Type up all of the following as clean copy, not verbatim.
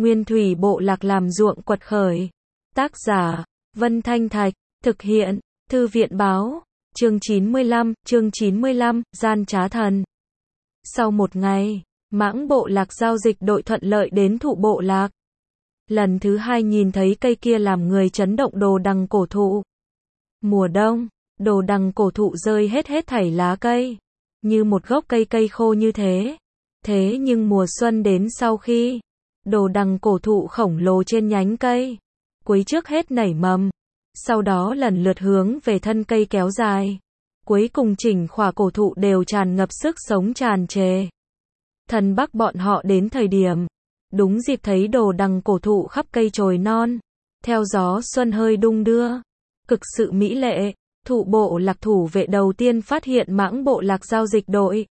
Nguyên thủy bộ lạc làm ruộng quật khởi. Tác giả, Vân Thanh Thạch, thực hiện, Thư viện báo, chương 95, Gian Trá Thần. Sau một ngày, mãng bộ lạc giao dịch đội thuận lợi đến thụ bộ lạc. Lần thứ hai nhìn thấy cây kia làm người chấn động đồ đằng cổ thụ. Mùa đông, đồ đằng cổ thụ rơi hết thảy lá cây, như một gốc cây khô như thế. Thế nhưng mùa xuân đến sau khi, đồ đằng cổ thụ khổng lồ trên nhánh cây, cuối trước hết nảy mầm, sau đó lần lượt hướng về thân cây kéo dài. Cuối cùng chỉnh khỏa cổ thụ đều tràn ngập sức sống tràn trề. Thần Bắc bọn họ đến thời điểm, đúng dịp thấy đồ đằng cổ thụ khắp cây chồi non, theo gió xuân hơi đung đưa, cực sự mỹ lệ. Thụ bộ lạc thủ vệ đầu tiên phát hiện mãng bộ lạc giao dịch đội.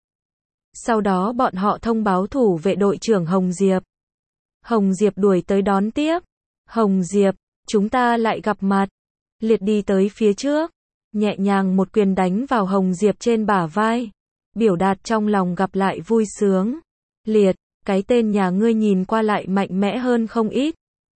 Sau đó bọn họ thông báo thủ vệ đội trưởng Hồng Diệp. Hồng Diệp đuổi tới đón tiếp. Hồng Diệp, chúng ta lại gặp mặt. Liệt đi tới phía trước, nhẹ nhàng một quyền đánh vào Hồng Diệp trên bả vai, biểu đạt trong lòng gặp lại vui sướng. Liệt, cái tên nhà ngươi nhìn qua lại mạnh mẽ hơn không ít.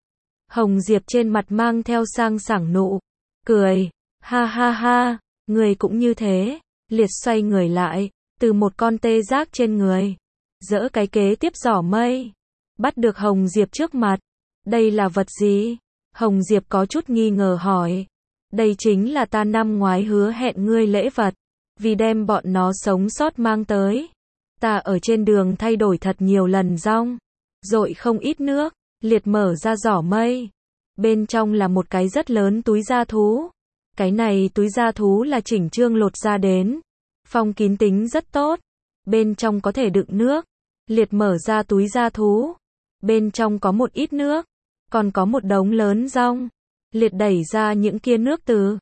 Hồng Diệp trên mặt mang theo sang sảng nụ cười. Ha ha ha, người cũng như thế. Liệt xoay người lại, từ một con tê giác trên người, giỡ cái kế tiếp giỏ mây, bắt được Hồng Diệp trước mặt. Đây là vật gì? Hồng Diệp có chút nghi ngờ hỏi. Đây chính là ta năm ngoái hứa hẹn ngươi lễ vật, vì đem bọn nó sống sót mang tới. Ta ở trên đường thay đổi thật nhiều lần rong, dội không ít nước. Liệt mở ra giỏ mây, bên trong là một cái rất lớn túi da thú. Cái này túi da thú là chỉnh chương lột ra đến, phong kín tính rất tốt, bên trong có thể đựng nước. Liệt mở ra túi da thú, bên trong có một ít nước, còn có một đống lớn rong. Liệt đẩy ra những kia nước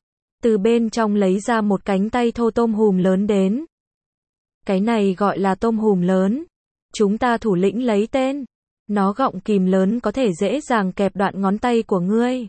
từ bên trong lấy ra một cánh tay thô tôm hùm lớn đến. Cái này gọi là tôm hùm lớn, chúng ta thủ lĩnh lấy tên. Nó gọng kìm lớn có thể dễ dàng kẹp đoạn ngón tay của ngươi.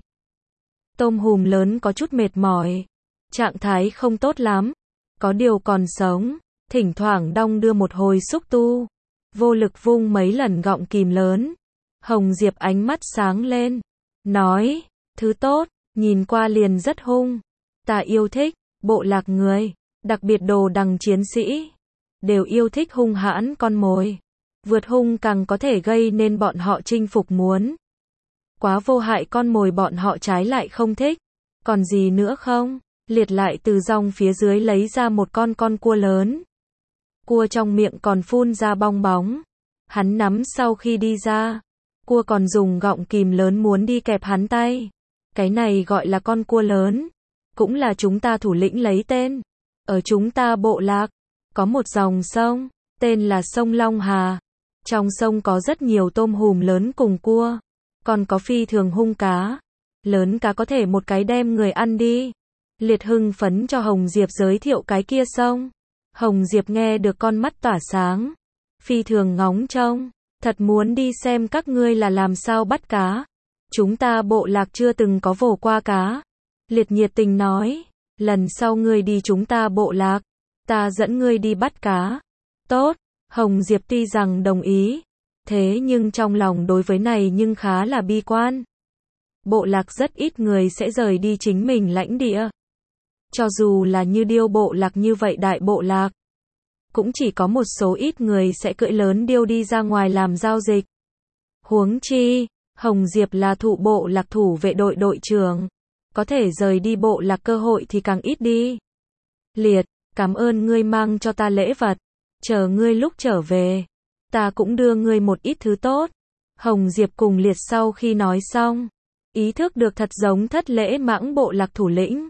Tôm hùm lớn có chút mệt mỏi, trạng thái không tốt lắm, có điều còn sống, thỉnh thoảng đong đưa một hồi xúc tu, vô lực vung mấy lần gọng kìm lớn. Hồng Diệp ánh mắt sáng lên, nói, thứ tốt, nhìn qua liền rất hung. Ta yêu thích, bộ lạc người, đặc biệt đồ đằng chiến sĩ, đều yêu thích hung hãn con mồi. Vượt hung càng có thể gây nên bọn họ chinh phục muốn. Quá vô hại con mồi bọn họ trái lại không thích. Còn gì nữa không? Liệt lại từ rong phía dưới lấy ra một con cua lớn. Cua trong miệng còn phun ra bong bóng. Hắn nắm sau khi đi ra. Cua còn dùng gọng kìm lớn muốn đi kẹp hắn tay. Cái này gọi là con cua lớn. Cũng là chúng ta thủ lĩnh lấy tên. Ở chúng ta bộ lạc, có một dòng sông, tên là sông Long Hà. Trong sông có rất nhiều tôm hùm lớn cùng cua. Còn có phi thường hung cá. Lớn cá có thể một cái đem người ăn đi. Liệt hưng phấn cho Hồng Diệp giới thiệu cái kia sông. Hồng Diệp nghe được con mắt tỏa sáng. Phi thường ngóng trông. Thật muốn đi xem các ngươi là làm sao bắt cá. Chúng ta bộ lạc chưa từng có vồ qua cá. Liệt nhiệt tình nói. Lần sau ngươi đi chúng ta bộ lạc, ta dẫn ngươi đi bắt cá. Tốt. Hồng Diệp tuy rằng đồng ý, thế nhưng trong lòng đối với này nhưng khá là bi quan. Bộ lạc rất ít người sẽ rời đi chính mình lãnh địa. Cho dù là như điêu bộ lạc như vậy đại bộ lạc, cũng chỉ có một số ít người sẽ cưỡi lớn điêu đi ra ngoài làm giao dịch. Huống chi, Hồng Diệp là thụ bộ lạc thủ vệ đội đội trưởng, có thể rời đi bộ lạc cơ hội thì càng ít đi. Liệt, cảm ơn ngươi mang cho ta lễ vật. Chờ ngươi lúc trở về, ta cũng đưa ngươi một ít thứ tốt. Hồng Diệp cùng Liệt sau khi nói xong, ý thức được thật giống thất lễ mãng bộ lạc thủ lĩnh.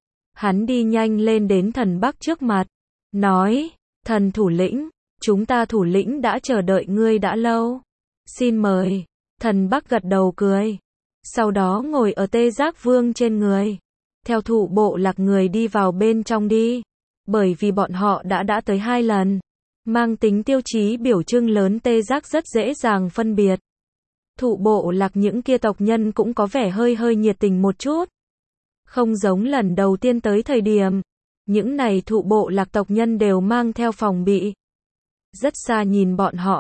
Hắn đi nhanh lên đến thần Bắc trước mặt, nói, thần thủ lĩnh, chúng ta thủ lĩnh đã chờ đợi ngươi đã lâu. Xin mời. Thần Bắc gật đầu cười, sau đó ngồi ở tê giác vương trên người, theo thụ bộ lạc người đi vào bên trong đi. Bởi vì bọn họ đã tới 2 lần. Mang tính tiêu chí biểu trưng lớn tê giác rất dễ dàng phân biệt. Thụ bộ lạc những kia tộc nhân cũng có vẻ hơi nhiệt tình một chút. Không giống lần đầu tiên tới thời điểm. Những này thụ bộ lạc tộc nhân đều mang theo phòng bị. Rất xa nhìn bọn họ,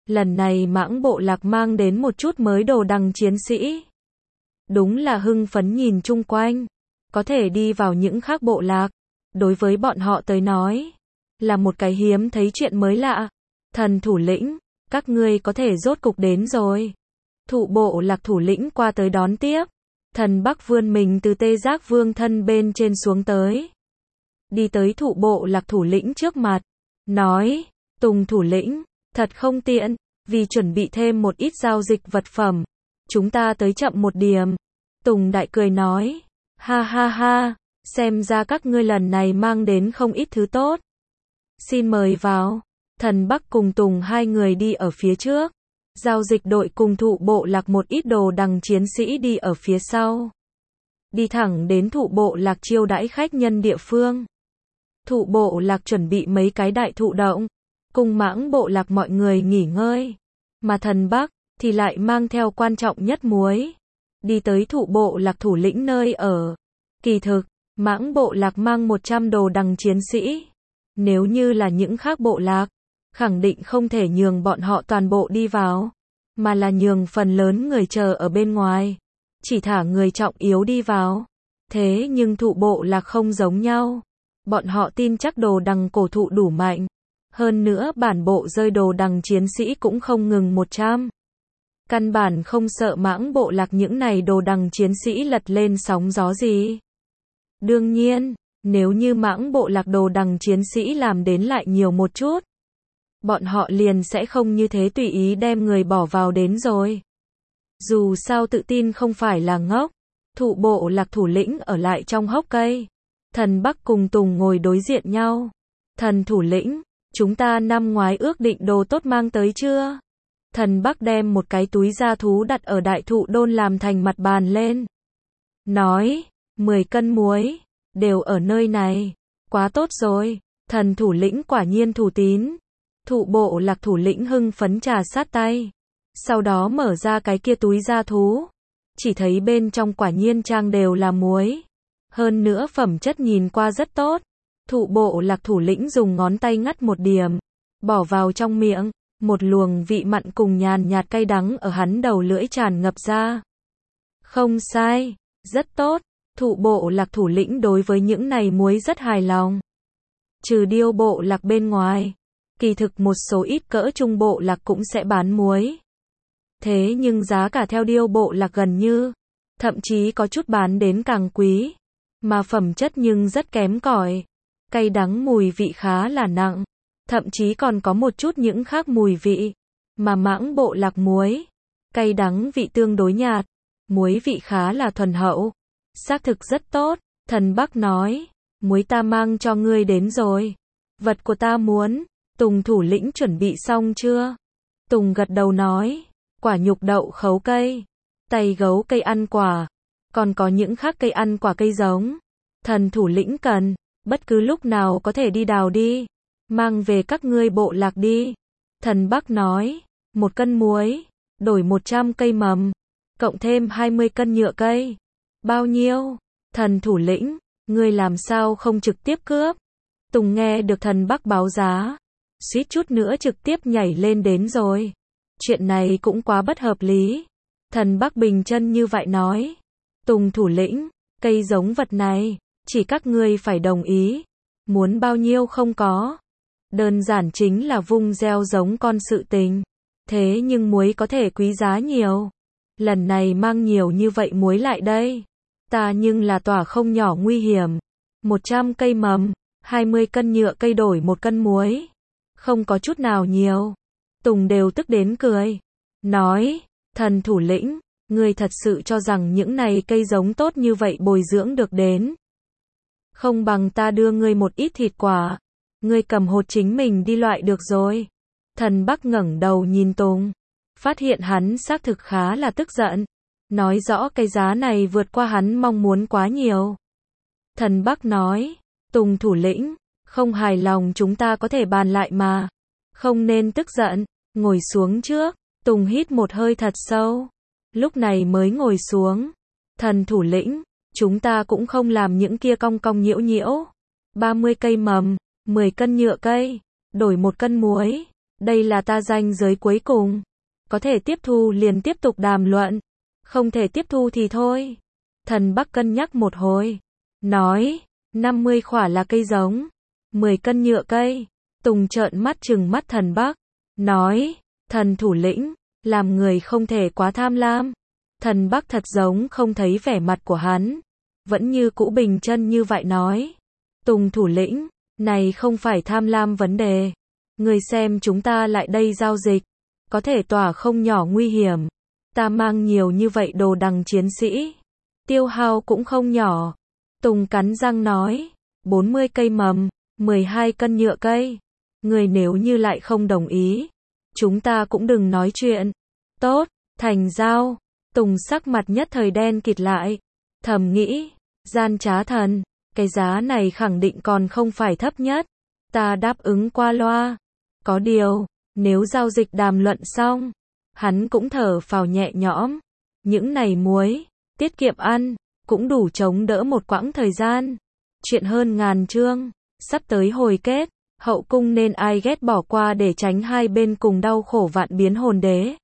Lần này Mãng bộ lạc mang đến một chút mới đồ đằng chiến sĩ. Đúng là hưng phấn nhìn chung quanh. Có thể đi vào những khác bộ lạc. Đối với bọn họ tới nói. Là một cái hiếm thấy chuyện mới lạ. Thần thủ lĩnh, các ngươi có thể rốt cục đến rồi. Thụ bộ lạc thủ lĩnh qua tới đón tiếp. Thần Bắc vươn mình từ Tê Giác Vương thân bên trên xuống tới. Đi tới thụ bộ lạc thủ lĩnh trước mặt. Nói, Tùng thủ lĩnh, thật không tiện, vì chuẩn bị thêm một ít giao dịch vật phẩm. Chúng ta tới chậm một điểm. Tùng đại cười nói, ha ha ha, xem ra các ngươi lần này mang đến không ít thứ tốt. Xin mời vào. Thần Bắc cùng Tùng hai người đi ở phía trước. Giao dịch đội cùng thụ bộ lạc một ít đồ đằng chiến sĩ đi ở phía sau. Đi thẳng đến thụ bộ lạc chiêu đãi khách nhân địa phương. Thụ bộ lạc chuẩn bị mấy cái đại thụ động. Cùng Mãng bộ lạc mọi người nghỉ ngơi. Mà thần Bắc thì lại mang theo quan trọng nhất muối. Đi tới thụ bộ lạc thủ lĩnh nơi ở. Kỳ thực, Mãng bộ lạc mang 100 đồ đằng chiến sĩ. Nếu như là những khác bộ lạc, khẳng định không thể nhường bọn họ toàn bộ đi vào, mà là nhường phần lớn người chờ ở bên ngoài, chỉ thả người trọng yếu đi vào. Thế nhưng thụ bộ lạc không giống nhau. Bọn họ tin chắc đồ đằng cổ thụ đủ mạnh. Hơn nữa bản bộ rơi đồ đằng chiến sĩ cũng không ngừng 100. Căn bản không sợ Mãng bộ lạc những này đồ đằng chiến sĩ lật lên sóng gió gì. Đương nhiên, nếu như Mãng bộ lạc đồ đằng chiến sĩ làm đến lại nhiều một chút, bọn họ liền sẽ không như thế tùy ý đem người bỏ vào đến rồi. Dù sao tự tin không phải là ngốc. Thụ bộ lạc thủ lĩnh ở lại trong hốc cây. Thần Bắc cùng Tùng ngồi đối diện nhau. Thần thủ lĩnh, chúng ta năm ngoái ước định đồ tốt mang tới chưa? Thần Bắc đem một cái túi da thú đặt ở đại thụ đôn làm thành mặt bàn lên. Nói, 10 cân muối, đều ở nơi này. Quá tốt rồi, thần thủ lĩnh quả nhiên thủ tín. Thụ bộ lạc thủ lĩnh hưng phấn trà sát tay. Sau đó mở ra cái kia túi da thú. Chỉ thấy bên trong quả nhiên trang đều là muối. Hơn nữa phẩm chất nhìn qua rất tốt. Thụ bộ lạc thủ lĩnh dùng ngón tay ngắt một điểm. Bỏ vào trong miệng. Một luồng vị mặn cùng nhàn nhạt cay đắng ở hắn đầu lưỡi tràn ngập ra. Không sai. Rất tốt. Thụ bộ lạc thủ lĩnh đối với những này muối rất hài lòng. Trừ điêu bộ lạc bên ngoài. Kỳ thực một số ít cỡ trung bộ lạc cũng sẽ bán muối. Thế nhưng giá cả theo điêu bộ lạc gần như, thậm chí có chút bán đến càng quý. Mà phẩm chất nhưng rất kém cỏi. Cay đắng mùi vị khá là nặng. Thậm chí còn có một chút những khác mùi vị. Mà Mãng bộ lạc muối, cay đắng vị tương đối nhạt. Muối vị khá là thuần hậu. Xác thực rất tốt. Thần Bắc nói, muối ta mang cho ngươi đến rồi. Vật của ta muốn. Tùng thủ lĩnh chuẩn bị xong chưa? Tùng gật đầu nói, quả nhục đậu khấu cây, tay gấu cây ăn quả, còn có những khác cây ăn quả cây giống. Thần thủ lĩnh cần, bất cứ lúc nào có thể đi đào đi, mang về các ngươi bộ lạc đi. Thần Bắc nói, 1 cân muối, đổi 100 cây mầm, cộng thêm 20 cân nhựa cây. Bao nhiêu? Thần thủ lĩnh, ngươi làm sao không trực tiếp cướp? Tùng nghe được thần Bắc báo giá, suýt chút nữa trực tiếp nhảy lên đến rồi. Chuyện này cũng quá bất hợp lý. Thần Bắc bình chân như vậy nói. Tùng thủ lĩnh, cây giống vật này, chỉ các ngươi phải đồng ý. Muốn bao nhiêu không có. Đơn giản chính là vung gieo giống con sự tình. Thế nhưng muối có thể quý giá nhiều. Lần này mang nhiều như vậy muối lại đây. Ta nhưng là tỏa không nhỏ nguy hiểm. 100 cây mầm, 20 cân nhựa cây đổi 1 cân muối. Không có chút nào nhiều. Tùng đều tức đến cười. Nói, thần thủ lĩnh, ngươi thật sự cho rằng những này cây giống tốt như vậy bồi dưỡng được đến. Không bằng ta đưa ngươi một ít thịt quả. Ngươi cầm hột chính mình đi loại được rồi. Thần Bắc ngẩng đầu nhìn Tùng. Phát hiện hắn xác thực khá là tức giận. Nói rõ cái giá này vượt qua hắn mong muốn quá nhiều. Thần Bắc nói, Tùng thủ lĩnh, không hài lòng chúng ta có thể bàn lại mà. Không nên tức giận, ngồi xuống trước. Tùng hít một hơi thật sâu. Lúc này mới ngồi xuống. Thần thủ lĩnh, chúng ta cũng không làm những kia cong cong nhiễu nhiễu. 30 cây mầm, 10 cân nhựa cây, đổi 1 cân muối. Đây là ta ranh giới cuối cùng. Có thể tiếp thu liền tiếp tục đàm luận. Không thể tiếp thu thì thôi. Thần Bắc cân nhắc một hồi. Nói, 50 khỏa là cây giống. 10 cân nhựa cây. Tùng trợn mắt trừng mắt thần Bắc. Nói, thần thủ lĩnh, làm người không thể quá tham lam. Thần Bắc thật giống không thấy vẻ mặt của hắn. Vẫn như cũ bình chân như vậy nói. Tùng thủ lĩnh, này không phải tham lam vấn đề. Người xem chúng ta lại đây giao dịch. Có thể tỏa không nhỏ nguy hiểm. Ta mang nhiều như vậy đồ đằng chiến sĩ. Tiêu hao cũng không nhỏ. Tùng cắn răng nói. 40 cây mầm, 12 cân nhựa cây. Người nếu như lại không đồng ý. Chúng ta cũng đừng nói chuyện. Tốt, thành giao. Tùng sắc mặt nhất thời đen kịt lại. Thầm nghĩ, gian trá thần, cái giá này khẳng định còn không phải thấp nhất. Ta đáp ứng qua loa. Có điều, nếu giao dịch đàm luận xong, hắn cũng thở phào nhẹ nhõm. Những này muối, tiết kiệm ăn, cũng đủ chống đỡ một quãng thời gian. Chuyện hơn ngàn chương, sắp tới hồi kết, hậu cung nên ai ghét bỏ qua để tránh hai bên cùng đau khổ vạn biến hồn đế.